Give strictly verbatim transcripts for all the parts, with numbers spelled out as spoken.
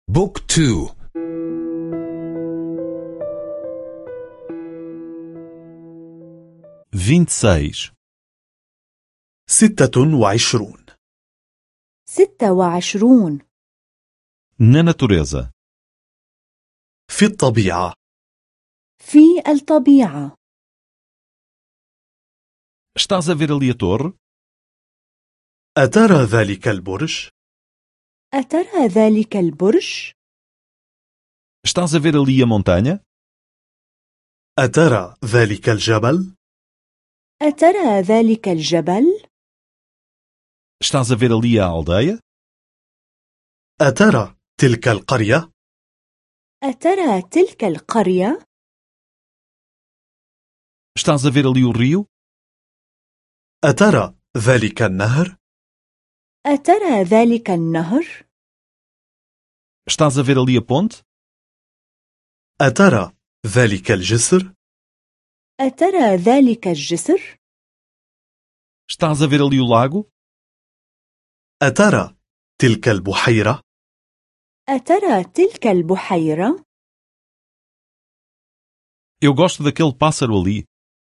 بوك تو. vinte e seis, ستة وعشرون. ستة وعشرون. na natureza, في الطبيعة. في الطبيعة. estás a ver ali a torre? أترى ذلك البرج؟ أترى ذلك البرج؟ estás a ver ali a montanha? أترى ذلك الجبل؟ أترى ذلك الجبل؟ estás a ver ali a aldeia? أترى تلك القرية؟ أترى تلك القرية؟ estás a ver ali o rio? أترى ذلك النهر؟ أترى ذلك النهر؟ estás a ver ali a ponte? أترى ذلك الجسر؟ أترى ذلك الجسر؟ estás a ver ali o lago? أترى تلك البحيرة؟ أترى تلك البحيرة؟ eu gosto daquele pássaro ali.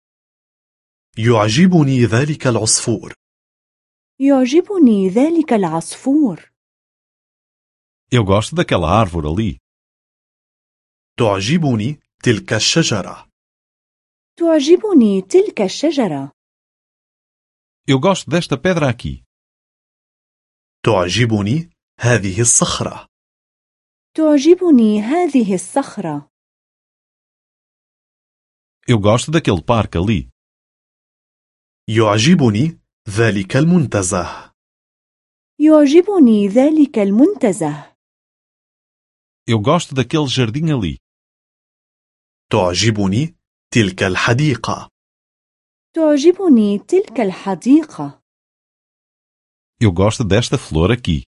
يعجبني ذلك العصفور. يعجبني ذلك العصفور. eu gosto daquela árvore ali. تعجبني تلك الشجرة. تعجبني تلك الشجرة. eu gosto desta pedra aqui. تعجبني هذه الصخرة. تعجبني هذه الصخرة. eu gosto daquele parque ali. يعجبني ذلك المنتزه. يعجبني ذلك المنتزه. eu gosto daquele jardim ali. تعجبني تلك الحديقة. تعجبني تلك الحديقة. eu gosto desta flor aqui.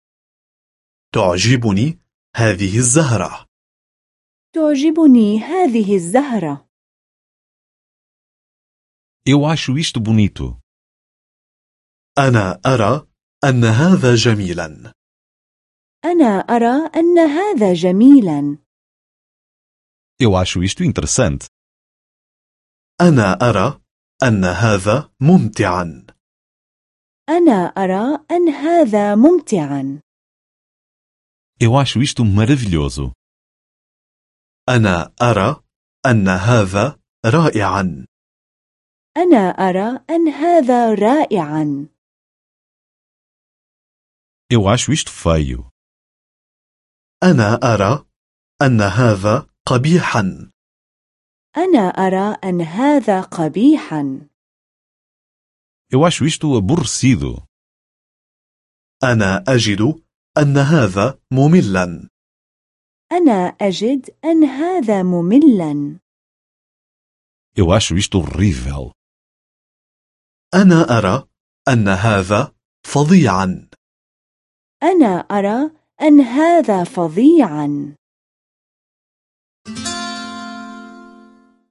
تعجبني هذه الزهرة. تعجبني هذه الزهرة. eu acho isto bonito. أنا أرى أن هذا جميلا. أنا أرى أن هذا جميلا. eu acho isto interessante. أنا أرى أن هذا ممتعا. أنا أرى أن هذا ممتعا. eu acho isto maravilhoso. أنا أرى أن هذا رائعا. أنا أرى أن هذا رائعا. eu acho isto feio. أنا أرى أن هذا قبيحا. أنا أرى أن هذا قبيحا. eu acho isto aborrecido. أنا أجد أن هذا مملا. أنا أجد أن هذا مملا. eu acho isto horrível. أنا أرى أن هذا فظيعا. أنا أرى أن هذا فظيعا.